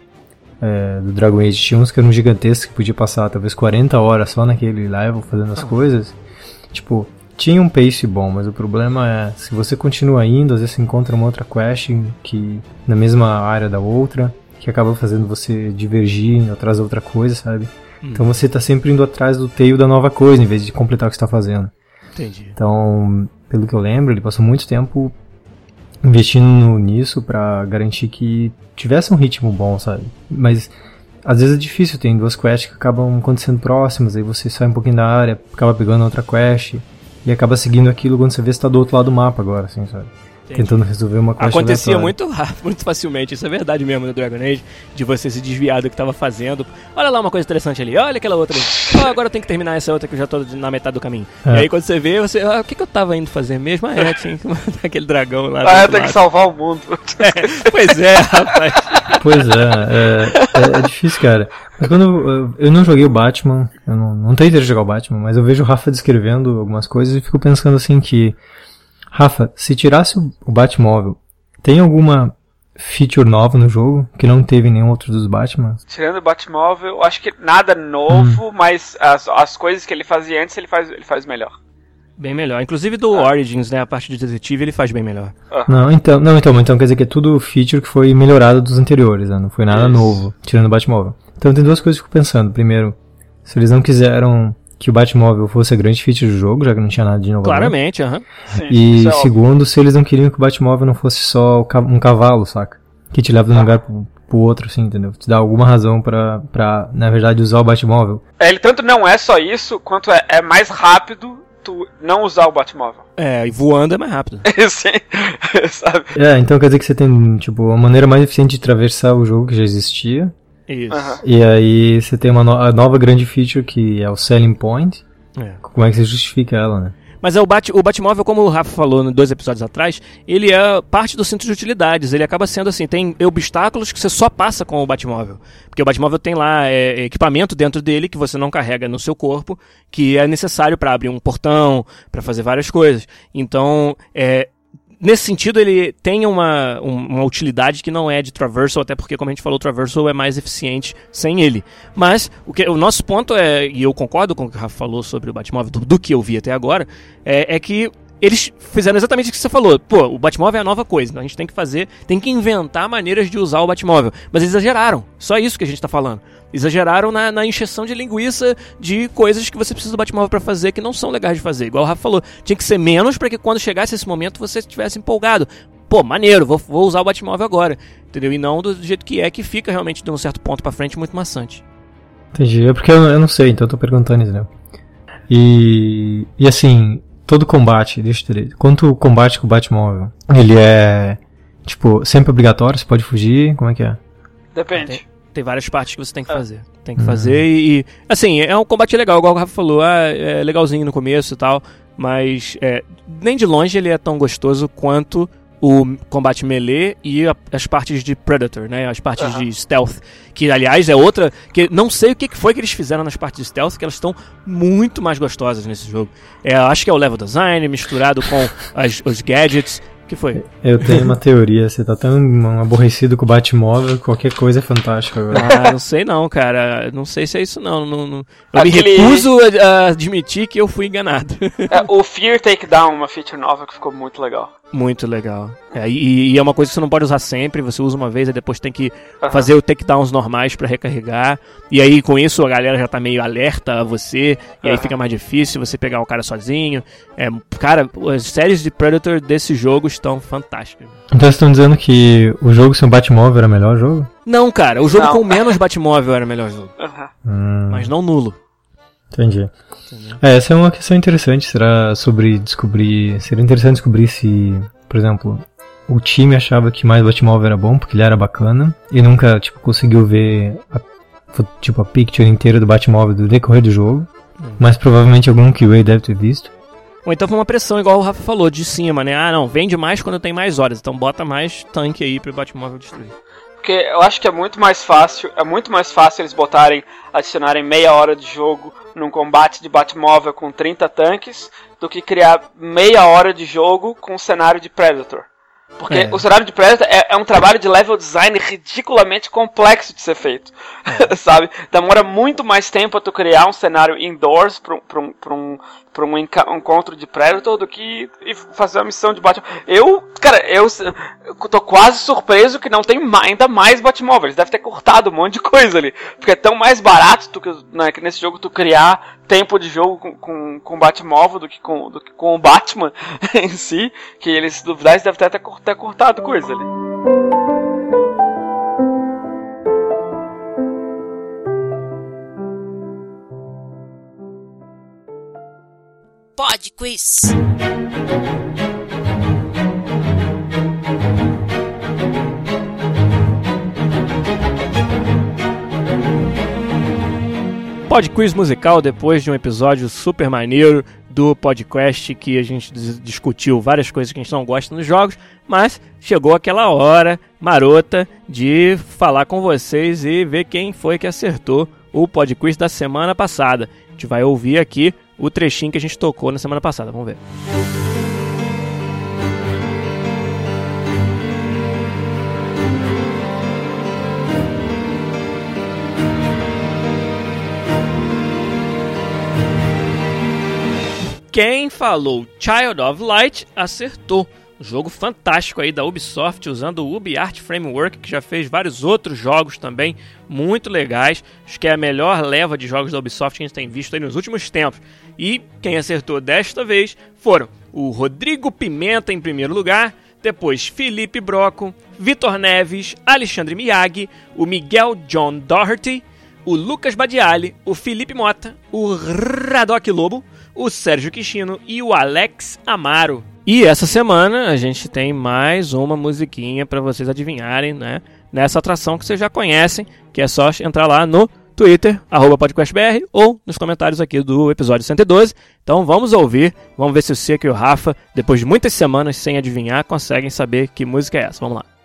é, do Dragon Age, tinha uns que eram gigantescos, que podia passar talvez quarenta horas só naquele level fazendo as coisas. Tipo, tinha um pace bom, mas o problema é, se você continua indo, às vezes você encontra uma outra quest que, na mesma área da outra, que acaba fazendo você divergir atrás da outra coisa, sabe? Hum. Então você tá sempre indo atrás do tail da nova coisa, em vez de completar o que você tá fazendo. Entendi. Então, pelo que eu lembro, ele passou muito tempo investindo nisso pra garantir que tivesse um ritmo bom, sabe? Mas às vezes é difícil, tem duas quests que acabam acontecendo próximas, aí você sai um pouquinho da área, acaba pegando outra quest e acaba seguindo aquilo quando você vê se tá do outro lado do mapa agora, assim, sabe? tentando resolver uma quest Acontecia aleatória. muito rápido, muito facilmente, isso é verdade mesmo no Dragon Age, de você se desviar do que tava fazendo. Olha lá uma coisa interessante ali, olha aquela outra ali. Oh, agora eu tenho que terminar essa outra que eu já tô na metade do caminho. É. E aí quando você vê, você, ah, o que, que eu tava indo fazer mesmo? Ah, é, tinha que matar aquele dragão lá. do Ah, outro tem que lado. salvar o mundo. É, pois é, rapaz. Pois é, é, é, é difícil, cara. Mas quando eu, eu não joguei o Batman, eu não, não tenho interesse de jogar o Batman, mas eu vejo o Rafa descrevendo algumas coisas e fico pensando assim que, Rafa, se tirasse o, o Batmóvel, tem alguma feature nova no jogo que não teve em nenhum outro dos Batman? Tirando o Batmóvel, eu acho que nada novo, mas as, as coisas que ele fazia antes, ele faz, ele faz melhor. Bem melhor. Inclusive do Origins, né, a parte de detetive, ele faz bem melhor. Não, então, não, então, então quer dizer que é tudo feature que foi melhorado dos anteriores, né? Não foi nada Isso. novo, tirando o Batmóvel. Então tem duas coisas que eu fico pensando. Primeiro, se eles não quiseram que o Batmóvel fosse a grande feature do jogo, já que não tinha nada de inovador. Claramente, aham. Sim, E isso é óbvio. segundo, se eles não queriam que o Batmóvel não fosse só o ca- um cavalo, saca? Que te leva de um lugar pro, pro outro, assim, entendeu? Te dá alguma razão pra, pra, na verdade, usar o Batmóvel. Ele tanto não é só isso, quanto é, é mais rápido tu não usar o Batmóvel. É, e voando é mais rápido. Sim, sabe? É, então quer dizer que você tem, tipo, uma maneira mais eficiente de atravessar o jogo que já existia. Isso. Aham. E aí você tem uma no- a nova grande feature que é o Selling Point. É. Como é que você justifica ela, né? Mas é o, Bat, o Batmóvel, como o Rafa falou nos dois episódios atrás, ele é parte do centro de utilidades. Ele acaba sendo assim, tem obstáculos que você só passa com o Batmóvel. Porque o Batmóvel tem lá é, equipamento dentro dele que você não carrega no seu corpo, que é necessário para abrir um portão, para fazer várias coisas. Então, é, nesse sentido, ele tem uma, um- uma utilidade que não é de Traversal, até porque, como a gente falou, o Traversal é mais eficiente sem ele. Mas o, que, o nosso ponto é, e eu concordo com o que o Rafa falou sobre o Batmóvel, do, do que eu vi até agora, é, é que eles fizeram exatamente o que você falou. Pô, o Batmóvel é a nova coisa, então a gente tem que fazer, tem que inventar maneiras de usar o Batmóvel. Mas eles exageraram, só isso que a gente tá falando. Exageraram na, na encheção de linguiça de coisas que você precisa do Batmóvel pra fazer que não são legais de fazer. Igual o Rafa falou, tinha que ser menos pra que quando chegasse esse momento você estivesse empolgado. Pô, maneiro, vou, vou usar o Batmóvel agora. Entendeu? E não do jeito que é, que fica realmente de um certo ponto pra frente muito maçante. Entendi. É porque eu, eu não sei, então eu tô perguntando, entendeu? E, e assim, todo combate, deixa eu ter. Quanto o combate com o Batmóvel, ele é, tipo, sempre obrigatório, você pode fugir, como é que é? Depende. Tem várias partes que você tem que fazer. Tem que fazer e, e... Assim, é um combate legal, igual o Rafa falou. Ah, é legalzinho no começo e tal. Mas é, nem de longe ele é tão gostoso quanto o combate melee e a- as partes de Predator, né? As partes Aham. de Stealth. Que, aliás, é outra... que não sei o que que foi que eles fizeram nas partes de Stealth, que elas estão muito mais gostosas nesse jogo. É, acho que é o level design misturado com as- os gadgets. O que foi? Eu tenho uma teoria, você tá tão aborrecido com o Batmóvel, qualquer coisa é fantástica agora. Ah, não sei não, cara. Não sei se é isso não. não, não. Eu Aquele- me recuso a, a admitir que eu fui enganado. É, o Fear Takedown, uma feature nova que ficou muito legal. Muito legal. É, e, e é uma coisa que você não pode usar sempre, você usa uma vez e depois tem que Aham. fazer o takedowns normais pra recarregar. E aí com isso a galera já tá meio alerta a você, e aí Aham. fica mais difícil você pegar o cara sozinho. É, cara, as séries de Predator desse jogo estão fantásticas. Então vocês estão dizendo que o jogo sem o Batmóvel era o melhor jogo? Não, cara, o jogo Não. com menos Batmóvel era o melhor jogo, Aham. Hum, mas não nulo. entendi. É, essa é uma questão interessante, será sobre descobrir... Seria interessante descobrir se, por exemplo, o time achava que mais Batmóvel era bom, porque ele era bacana, e nunca, tipo, conseguiu ver a, tipo, a picture inteira do Batmóvel do decorrer do jogo, mas provavelmente algum Q A deve ter visto. Ou então foi uma pressão, igual o Rafa falou, de cima, né? Ah, não, vende mais quando tem mais horas, então bota mais tanque aí pro Batmóvel destruir. Porque eu acho que é muito mais fácil, é muito mais fácil eles botarem, adicionarem meia hora de jogo num combate de Batmóvel com trinta tanques, do que criar meia hora de jogo com um cenário de Predator. Porque É. o cenário de Predator é, é um trabalho de level design ridiculamente complexo de ser feito, sabe? Demora muito mais tempo a tu criar um cenário indoors pra um, pra um, pra um, pra um enca- um encontro de Predator do que e fazer uma missão de Batmóvel. Eu, cara, eu, eu tô quase surpreso que não tem ma- ainda mais Batmóvel. Eles devem ter cortado um monte de coisa ali. Porque é tão mais barato tu, que- né, que nesse jogo tu criar tempo de jogo com, com, com Batmóvel do que com, do que com o Batman em si, que eles, se duvidar, eles devem ter até cor- ter cortado coisa ali. Pod Quiz. Pod Quiz Musical, depois de um episódio super maneiro do podcast que a gente dis- discutiu várias coisas que a gente não gosta nos jogos, mas chegou aquela hora marota de falar com vocês e ver quem foi que acertou o Pod Quiz da semana passada. A gente vai ouvir aqui o trechinho que a gente tocou na semana passada, vamos ver. Quem falou Child of Light acertou. Um jogo fantástico aí da Ubisoft, usando o UbiArt Framework, que já fez vários outros jogos também muito legais. Acho que é a melhor leva de jogos da Ubisoft que a gente tem visto aí nos últimos tempos. E quem acertou desta vez foram o Rodrigo Pimenta em primeiro lugar, depois Felipe Broco, Vitor Neves, Alexandre Miyagi, o Miguel John Doherty, o Lucas Badiali, o Felipe Mota, o Radok Lobo, o Sérgio Quixino e o Alex Amaro. E essa semana a gente tem mais uma musiquinha para vocês adivinharem, né? Nessa atração que vocês já conhecem, que é só entrar lá no Twitter, arroba podcastbr, ou nos comentários aqui do episódio cento e doze. Então vamos ouvir, vamos ver se o Seco e o Rafa, depois de muitas semanas sem adivinhar, conseguem saber que música é essa. Vamos lá.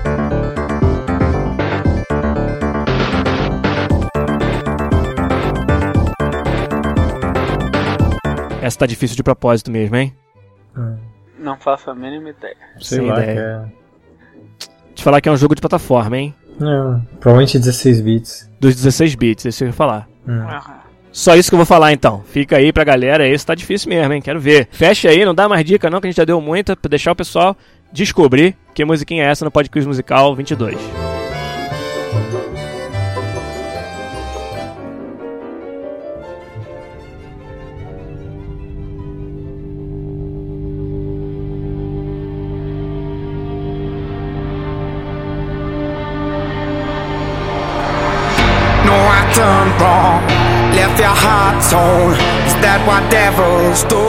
Essa tá difícil de propósito mesmo, hein? Não faço a mínima ideia. Sei Sem lá, ideia. que é... Te falar que é um jogo de plataforma, hein? Não, provavelmente dezesseis bits. Dos dezesseis bits, isso que eu ia falar. Hum. Aham. Só isso que eu vou falar então. Fica aí pra galera, esse tá difícil mesmo, hein? Quero ver. Fecha aí, não dá mais dica não, que a gente já deu muita, pra deixar o pessoal descobrir que musiquinha é essa no Pod Quiz Musical vinte e dois. No, I turned wrong, left your heart torn. Is that what devils do?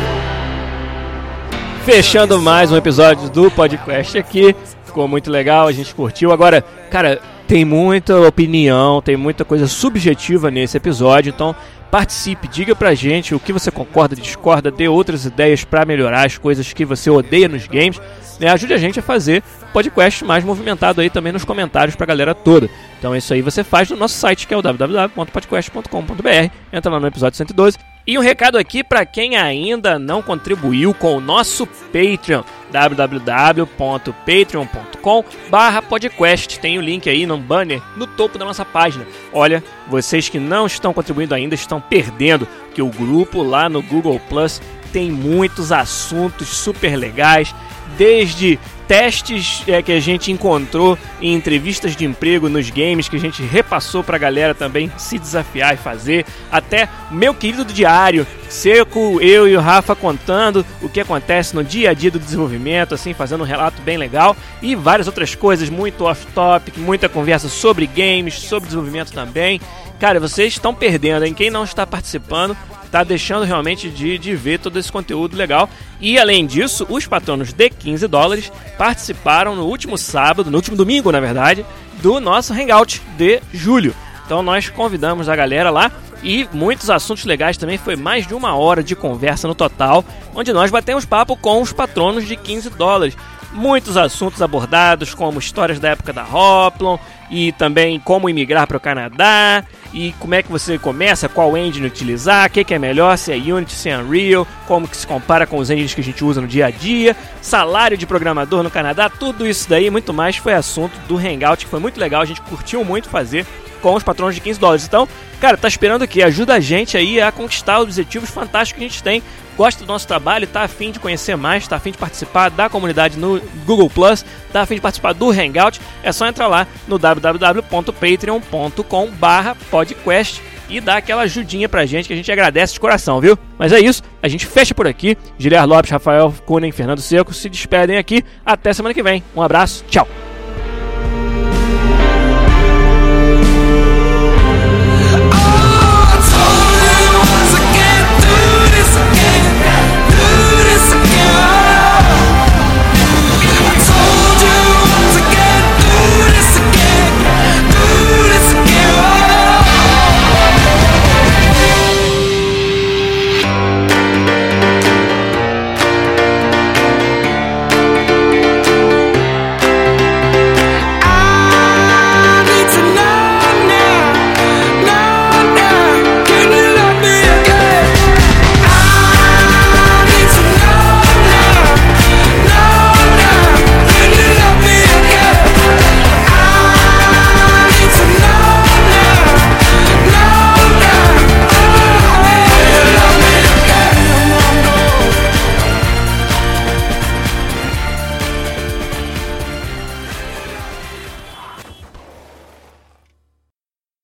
Fechando mais um episódio do podcast aqui. Ficou muito legal, a gente curtiu. Agora, cara, tem muita opinião, tem muita coisa subjetiva nesse episódio, então participe, diga pra gente o que você concorda, discorda, dê outras ideias pra melhorar as coisas que você odeia nos games, né? Ajude a gente a fazer podcast mais movimentado aí também nos comentários pra galera toda. Então isso aí você faz no nosso site, que é o w w w ponto podcast ponto com ponto b r. Entra lá no episódio cento e doze. E um recado aqui pra quem ainda não contribuiu com o nosso Patreon, w w w ponto patreon ponto com barra podcast. Tem o link aí no banner no topo da nossa página. Olha, vocês que não estão contribuindo ainda estão perdendo, que o grupo lá no Google Plus tem muitos assuntos super legais, desde testes é, que a gente encontrou em entrevistas de emprego nos games, que a gente repassou pra galera também se desafiar e fazer, até o meu querido diário, Seco, eu e o Rafa contando o que acontece no dia a dia do desenvolvimento, assim, fazendo um relato bem legal, e várias outras coisas, muito off-topic, muita conversa sobre games, sobre desenvolvimento também. Cara, vocês estão perdendo, hein? Quem não está participando tá deixando realmente de, de ver todo esse conteúdo legal. E além disso, os patronos de quinze dólares participaram no último sábado, no último domingo na verdade, do nosso Hangout de julho. Então nós convidamos a galera lá e muitos assuntos legais também, foi mais de uma hora de conversa no total, onde nós batemos papo com os patronos de quinze dólares. Muitos assuntos abordados, como histórias da época da Hoplon, e também como imigrar para o Canadá, e como é que você começa, qual engine utilizar, o que, que é melhor, se é Unity, se é Unreal, como que se compara com os engines que a gente usa no dia a dia, salário de programador no Canadá, tudo isso daí e muito mais foi assunto do Hangout, que foi muito legal, a gente curtiu muito fazer com os patrões de quinze dólares. Então, cara, tá esperando o quê? Ajuda a gente aí a conquistar os objetivos fantásticos que a gente tem. Gosta do nosso trabalho, tá a fim de conhecer mais, tá a fim de participar da comunidade no Google Plus, tá a fim de participar do Hangout, é só entrar lá no w w w ponto patreon ponto com barra podcast e dar aquela ajudinha pra gente, que a gente agradece de coração, viu? Mas é isso, a gente fecha por aqui. Giliar Lopes, Rafael Kunen, Fernando Seco se despedem aqui. Até semana que vem. Um abraço, tchau!